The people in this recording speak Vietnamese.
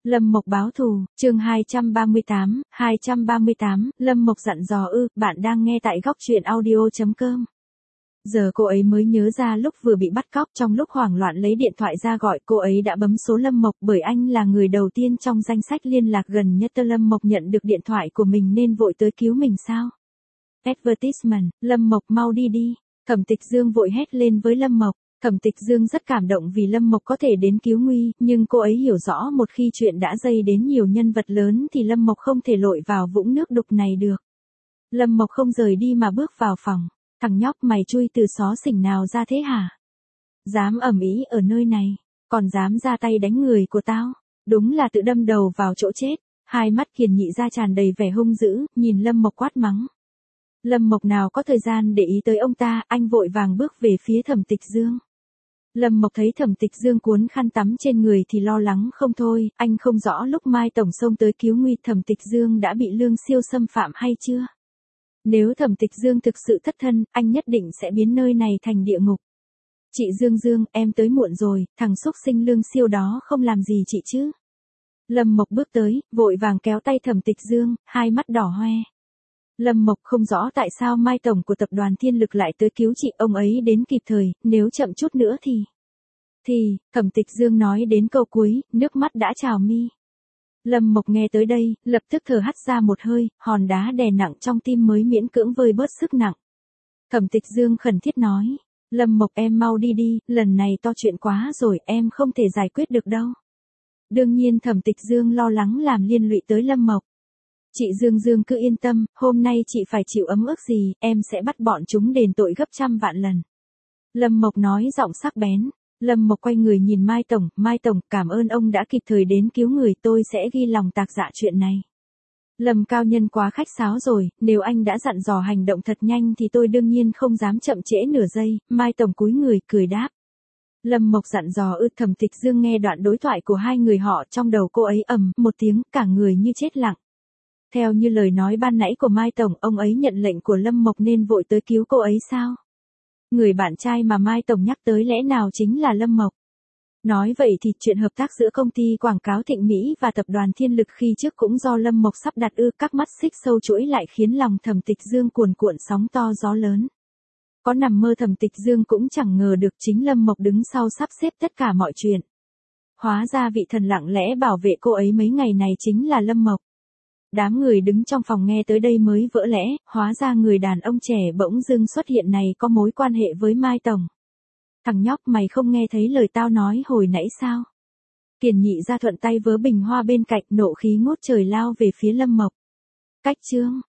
Lâm Mộc báo thù, chương 238, Lâm Mộc dặn dò bạn đang nghe tại góc truyện audio.com. Giờ cô ấy mới nhớ ra lúc vừa bị bắt cóc, trong lúc hoảng loạn lấy điện thoại ra gọi, cô ấy đã bấm số Lâm Mộc bởi anh là người đầu tiên trong danh sách liên lạc gần nhất. Lâm Mộc nhận được điện thoại của mình nên vội tới cứu mình sao? Advertisement, Lâm Mộc mau đi đi. Thẩm Tịch Dương vội hét lên với Lâm Mộc. Thẩm Tịch Dương rất cảm động vì Lâm Mộc có thể đến cứu nguy, nhưng cô ấy hiểu rõ một khi chuyện đã dây đến nhiều nhân vật lớn thì Lâm Mộc không thể lội vào vũng nước đục này được. Lâm Mộc không rời đi mà bước vào phòng. Thằng nhóc, mày chui từ xó xỉnh nào ra thế hả? Dám ầm ĩ ở nơi này, còn dám ra tay đánh người của tao, đúng là tự đâm đầu vào chỗ chết. Hai mắt Kiền Nhị ra tràn đầy vẻ hung dữ, nhìn Lâm Mộc quát mắng. Lâm Mộc nào có thời gian để ý tới ông ta, anh vội vàng bước về phía Thẩm Tịch Dương. Lâm Mộc thấy Thẩm Tịch Dương cuốn khăn tắm trên người thì lo lắng không thôi, anh không rõ lúc Mai Tổng xông tới cứu nguy Thẩm Tịch Dương đã bị Lương Siêu xâm phạm hay chưa. Nếu Thẩm Tịch Dương thực sự thất thân, anh nhất định sẽ biến nơi này thành địa ngục. Chị Dương Dương, em tới muộn rồi, thằng xúc sinh Lương Siêu đó không làm gì chị chứ. Lâm Mộc bước tới, vội vàng kéo tay Thẩm Tịch Dương, hai mắt đỏ hoe. Lâm Mộc không rõ tại sao Mai Tổng của tập đoàn Thiên Lực lại tới cứu chị, ông ấy đến kịp thời, nếu chậm chút nữa thì... Thẩm Tịch Dương nói đến câu cuối, nước mắt đã trào mi. Lâm Mộc nghe tới đây, lập tức thở hắt ra một hơi, hòn đá đè nặng trong tim mới miễn cưỡng vơi bớt sức nặng. Thẩm Tịch Dương khẩn thiết nói, Lâm Mộc em mau đi đi, lần này to chuyện quá rồi, em không thể giải quyết được đâu. Đương nhiên Thẩm Tịch Dương lo lắng làm liên lụy tới Lâm Mộc. Chị Dương Dương cứ yên tâm, hôm nay chị phải chịu ấm ức gì, em sẽ bắt bọn chúng đền tội gấp trăm vạn lần. Lâm Mộc nói giọng sắc bén. Lâm Mộc quay người nhìn Mai Tổng, cảm ơn ông đã kịp thời đến cứu người, tôi sẽ ghi lòng tạc dạ chuyện này. Lâm cao nhân quá khách sáo rồi, nếu anh đã dặn dò hành động thật nhanh thì tôi đương nhiên không dám chậm trễ nửa giây. Mai Tổng cúi người cười đáp. Lâm Mộc dặn dò Thẩm Tịch Dương nghe đoạn đối thoại của hai người họ, trong đầu cô ấy ầm một tiếng, cả người như chết lặng. Theo như lời nói ban nãy của Mai Tổng, ông ấy nhận lệnh của Lâm Mộc nên vội tới cứu cô ấy sao? Người bạn trai mà Mai Tổng nhắc tới lẽ nào chính là Lâm Mộc? Nói vậy thì chuyện hợp tác giữa công ty quảng cáo Thịnh Mỹ và tập đoàn Thiên Lực khi trước cũng do Lâm Mộc sắp đặt các mắt xích sâu chuỗi lại khiến lòng Thẩm Tịch Dương cuồn cuộn sóng to gió lớn. Có nằm mơ Thẩm Tịch Dương cũng chẳng ngờ được chính Lâm Mộc đứng sau sắp xếp tất cả mọi chuyện. Hóa ra vị thần lặng lẽ bảo vệ cô ấy mấy ngày này chính là Lâm Mộc. Đám người đứng trong phòng nghe tới đây mới vỡ lẽ, hóa ra người đàn ông trẻ bỗng dưng xuất hiện này có mối quan hệ với Mai Tổng. Thằng nhóc, mày không nghe thấy lời tao nói hồi nãy sao? Kiền Nhị ra thuận tay vớ bình hoa bên cạnh, nộ khí ngút trời lao về phía Lâm Mộc. Cách chương